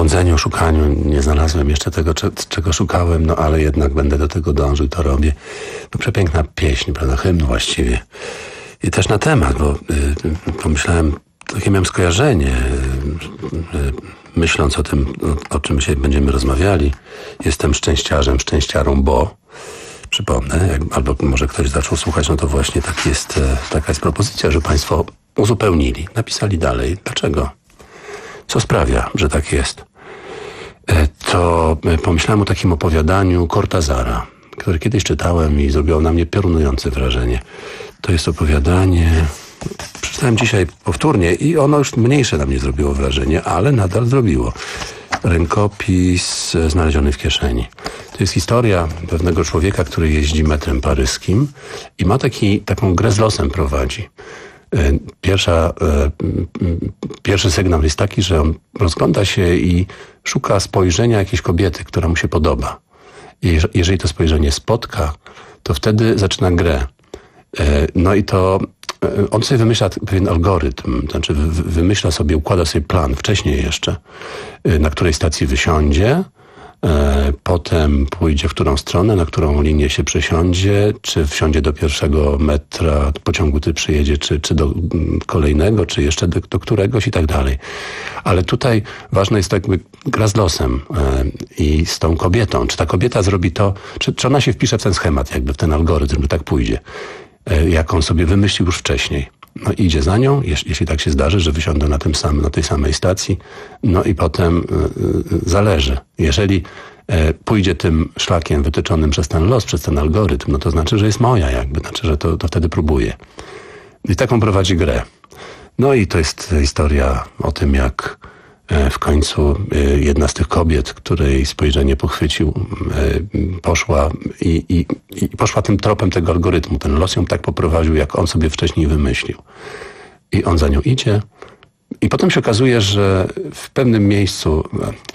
błądzeniu, szukaniu nie znalazłem jeszcze tego, czego szukałem, no ale jednak będę do tego dążył, to robię. No przepiękna pieśń, prawda, hymn właściwie. I też na temat, bo y, pomyślałem, takie miałem skojarzenie, y, y, myśląc o tym, o, o czym dzisiaj będziemy rozmawiali. Jestem szczęściarzem, szczęściarą, bo przypomnę, jak, albo może ktoś zaczął słuchać, no to właśnie tak jest, taka jest propozycja, że państwo uzupełnili, napisali dalej. Dlaczego? Co sprawia, że tak jest? To pomyślałem o takim opowiadaniu Cortazara, które kiedyś czytałem i zrobiło na mnie piorunujące wrażenie. To jest opowiadanie, przeczytałem dzisiaj powtórnie i ono już mniejsze na mnie zrobiło wrażenie, ale nadal zrobiło. Rękopis znaleziony w kieszeni. To jest historia pewnego człowieka, który jeździ metrem paryskim i ma taki, taką grę z losem prowadzi. Pierwsza, pierwszy sygnał jest taki, że on rozgląda się i szuka spojrzenia jakiejś kobiety, która mu się podoba. I jeżeli to spojrzenie spotka, to wtedy zaczyna grę. No i to on sobie wymyśla pewien algorytm, to znaczy wymyśla sobie, układa sobie plan wcześniej jeszcze, na której stacji wysiądzie, potem pójdzie w którą stronę, na którą linię się przesiądzie, czy wsiądzie do pierwszego metra pociągu, ty przyjedzie, czy, czy do kolejnego, czy jeszcze do, do któregoś i tak dalej. Ale tutaj ważne jest to jakby gra z losem i z tą kobietą. Czy ta kobieta zrobi to, czy, czy ona się wpisze w ten schemat, jakby w ten algorytm, że tak pójdzie, jak on sobie wymyślił już wcześniej. No i idzie za nią, jeśli tak się zdarzy, że wysiądą na tym samym, na tej samej stacji, no i potem y, zależy. Jeżeli y, pójdzie tym szlakiem wytyczonym przez ten los, przez ten algorytm, no to znaczy, że jest moja jakby, znaczy, że to, to wtedy próbuje. I taką prowadzi grę. No i to jest historia o tym, jak y, w końcu y, jedna z tych kobiet, której spojrzenie pochwycił, y, poszła i, i, i poszła tym tropem tego algorytmu. Ten los ją tak poprowadził, jak on sobie wcześniej wymyślił. I on za nią idzie. I potem się okazuje, że w pewnym miejscu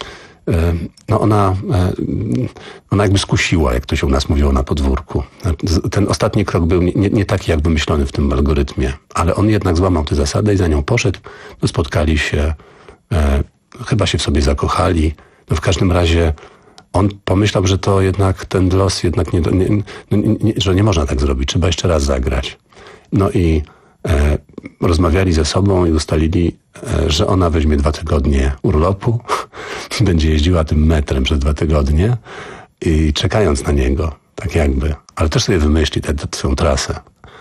no ona, ona jakby skusiła, jak to się u nas mówiło na podwórku. Ten ostatni krok był nie, nie taki, jak wymyślony w tym algorytmie, ale on jednak złamał tę zasadę i za nią poszedł. No spotkali się, chyba się w sobie zakochali. No w każdym razie on pomyślał, że to jednak ten los jednak nie, nie, nie, nie, że nie można tak zrobić, trzeba jeszcze raz zagrać. No i e, rozmawiali ze sobą i ustalili, e, że ona weźmie dwa tygodnie urlopu, będzie jeździła tym metrem przez dwa tygodnie i czekając na niego, tak jakby, ale też sobie wymyśli tę swoją trasę.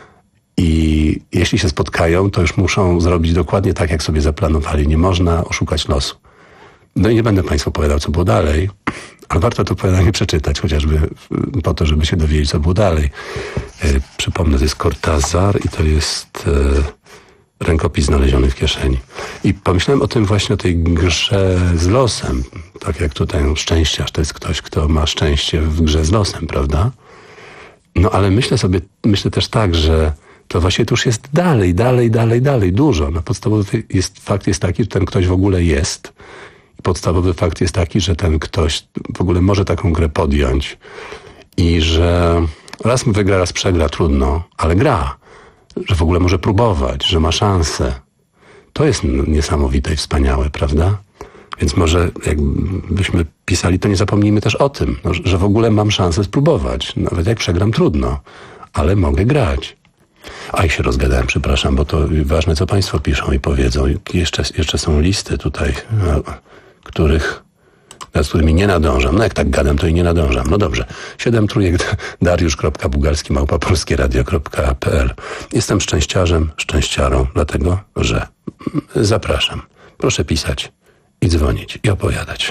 I jeśli się spotkają, to już muszą zrobić dokładnie tak, jak sobie zaplanowali. Nie można oszukać losu. No i nie będę Państwu opowiadał, co było dalej, ale warto to opowiadanie przeczytać, chociażby po to, żeby się dowiedzieć, co było dalej. E, przypomnę, to jest Cortazar i to jest e, rękopis znaleziony w kieszeni. I pomyślałem o tym właśnie, o tej grze z losem. Tak jak tutaj szczęściarz, to jest ktoś, kto ma szczęście w grze z losem, prawda? No ale myślę sobie, myślę też tak, że to właśnie to już jest dalej, dalej, dalej, dalej, dużo. No podstawowy jest, fakt jest taki, że ten ktoś w ogóle jest. I podstawowy fakt jest taki, że ten ktoś w ogóle może taką grę podjąć i że raz wygra, raz przegra, trudno, ale gra. Że w ogóle może próbować, że ma szansę. To jest niesamowite i wspaniałe, prawda? Więc może jakbyśmy pisali, to nie zapomnijmy też o tym, no, że w ogóle mam szansę spróbować. Nawet jak przegram, trudno, ale mogę grać. A i się rozgadałem, przepraszam, bo to ważne, co Państwo piszą i powiedzą. Jeszcze, jeszcze są listy tutaj, których, z którymi nie nadążam. No jak tak gadam, to i nie nadążam. No dobrze. Siedem trójek dariusz kropka bugalski małpa polskie radio kropka p l. Jestem szczęściarzem, szczęściarą, dlatego, że zapraszam. Proszę pisać i dzwonić i opowiadać.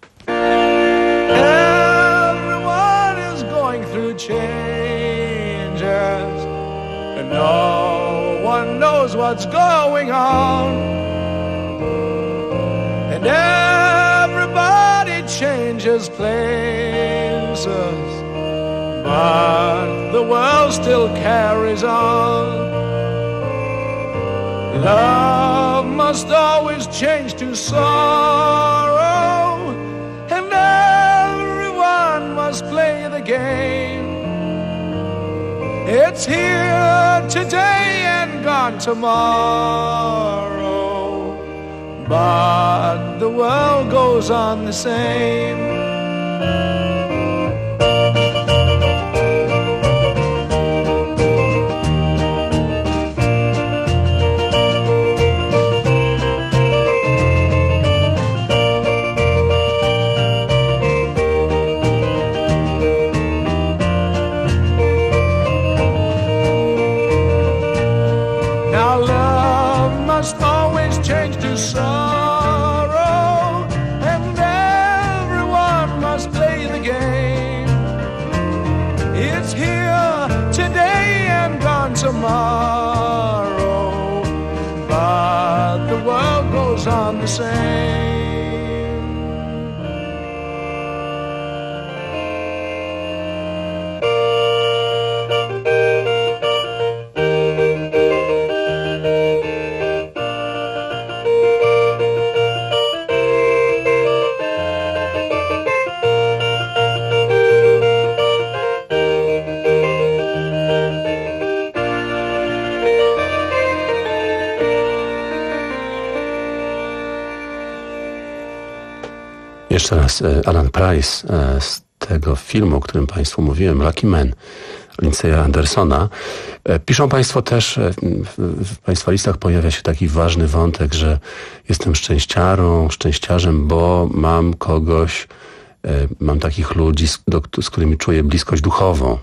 Everyone is going through changes and no one knows what's going on and everybody changes places but the world still carries on. Love must always change to sorrow, and everyone must play the game. It's here today and gone tomorrow, but the world goes on the same. Tomorrow, but the world goes on the same. Jeszcze raz Alan Price z tego filmu, o którym Państwu mówiłem, Lucky Man, Lindsaya Andersona. Piszą Państwo też, w Państwa listach pojawia się taki ważny wątek, że jestem szczęściarą, szczęściarzem, bo mam kogoś, mam takich ludzi, z, do, z którymi czuję bliskość duchową.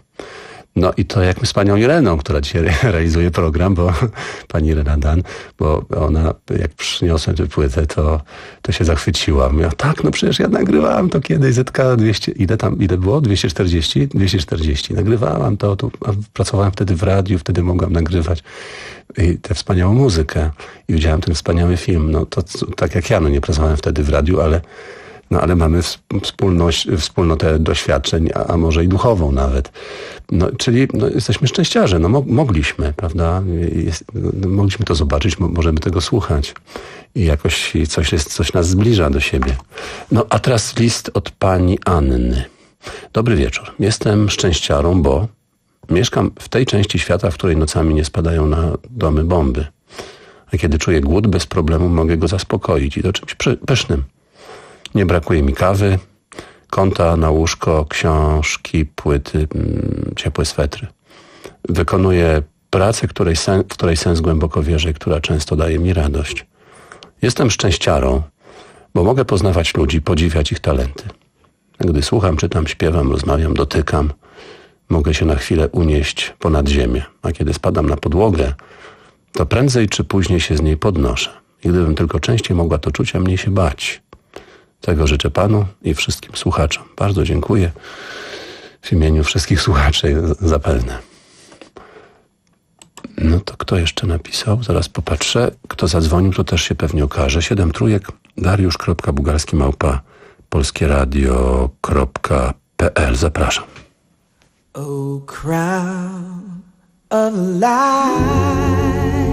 No i to jak my z panią Ireną, która dzisiaj realizuje program, bo pani Irena Dan, bo ona, jak przyniosłem tę płytę, to, to się zachwyciła. Mówiła, tak, no przecież ja nagrywałam to kiedyś, Z K dwieście, ile tam, ile było? dwieście czterdzieści? dwieście czterdzieści. Nagrywałam to, to, pracowałam wtedy w radiu, wtedy mogłam nagrywać i tę wspaniałą muzykę i widziałam ten wspaniały film. No to tak jak ja, no nie pracowałem wtedy w radiu, ale No ale mamy wspólność, wspólnotę doświadczeń, a, a może i duchową nawet. No, czyli no, jesteśmy szczęściarze, no mo, mogliśmy, prawda? Jest, no, mogliśmy to zobaczyć, mo, możemy tego słuchać. I jakoś coś, jest, coś nas zbliża do siebie. No a teraz list od pani Anny. Dobry wieczór. Jestem szczęściarą, bo mieszkam w tej części świata, w której nocami nie spadają na domy bomby. A kiedy czuję głód, bez problemu mogę go zaspokoić i to czymś pysznym. Nie brakuje mi kawy, kąta na łóżko, książki, płyty, mm, ciepłe swetry. Wykonuję pracę, której sen, w której sens głęboko wierzę, która często daje mi radość. Jestem szczęściarą, bo mogę poznawać ludzi, podziwiać ich talenty. Gdy słucham, czytam, śpiewam, rozmawiam, dotykam, mogę się na chwilę unieść ponad ziemię. A kiedy spadam na podłogę, to prędzej czy później się z niej podnoszę. I gdybym tylko częściej mogła to czuć, a mniej się bać. Tego życzę panu i wszystkim słuchaczom. Bardzo dziękuję w imieniu wszystkich słuchaczy zapewne. No to kto jeszcze napisał? Zaraz popatrzę. Kto zadzwonił, to też się pewnie okaże. Siedem trójek, dariusz kropka bugalski małpa polskieradio kropka p l. Zapraszam. Oh, crown of light,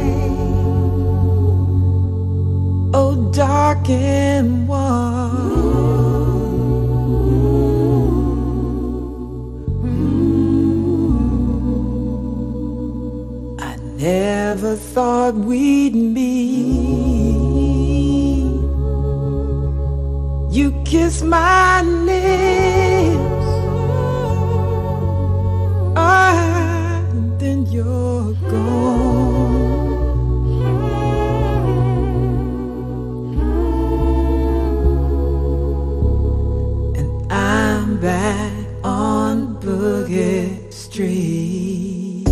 oh, dark and warm, I never thought we'd meet. You kiss my lips, ah, then you're gone. And I'm back on Boogie Street.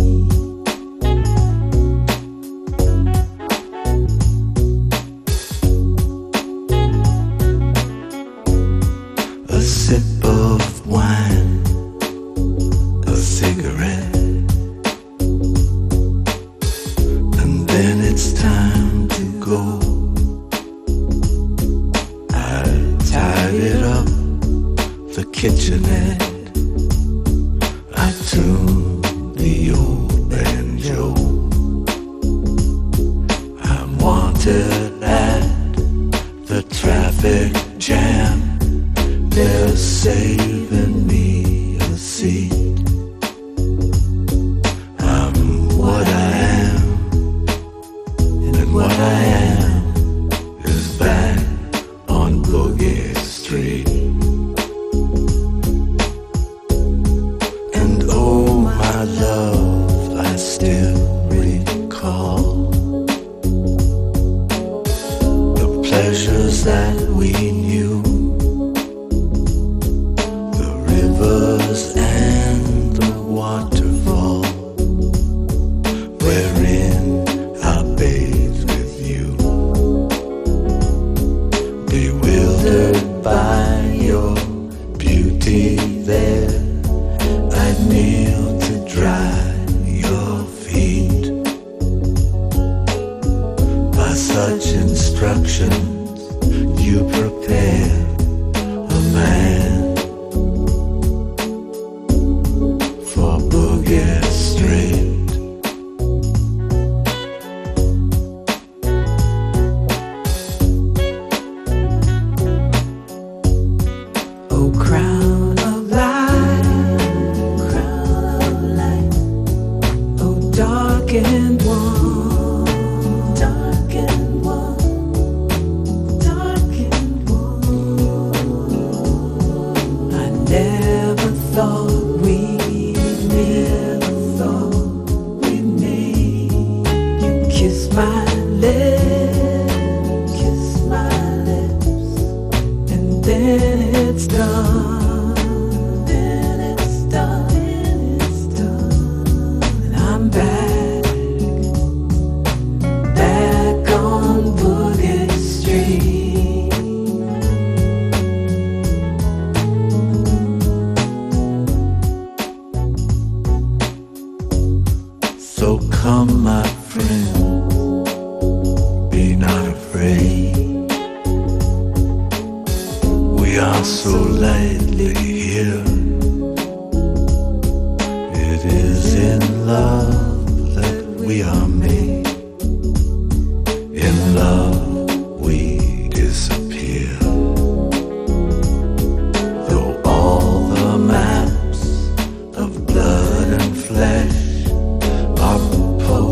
A sip of wine, a cigarette, and then it's time to go. I tied it up, the kitchenette, I tuned the old banjo. I'm wanted at the traffic jam, they're saving me a seat. I'm what I am, and what I am is bad. rivers and the waterfall, wherein I bathe with you, bewildered by your beauty there, I'd kneel to dry your feet. By such instructions you prepare a man for Boogie Street. Oh, crown of light, crown of light, oh, darkened one, darkened one, darkened one. I never thought we'd never thought we'd meet. You kiss my lips, kiss my lips, and then it's done, then it's done, then it's done, and I'm back, back on Boogie Street. So come, my friend, be not afraid. We are so lightly here. It is in love that we are made. In love we disappear. Though all the maps of blood and flesh are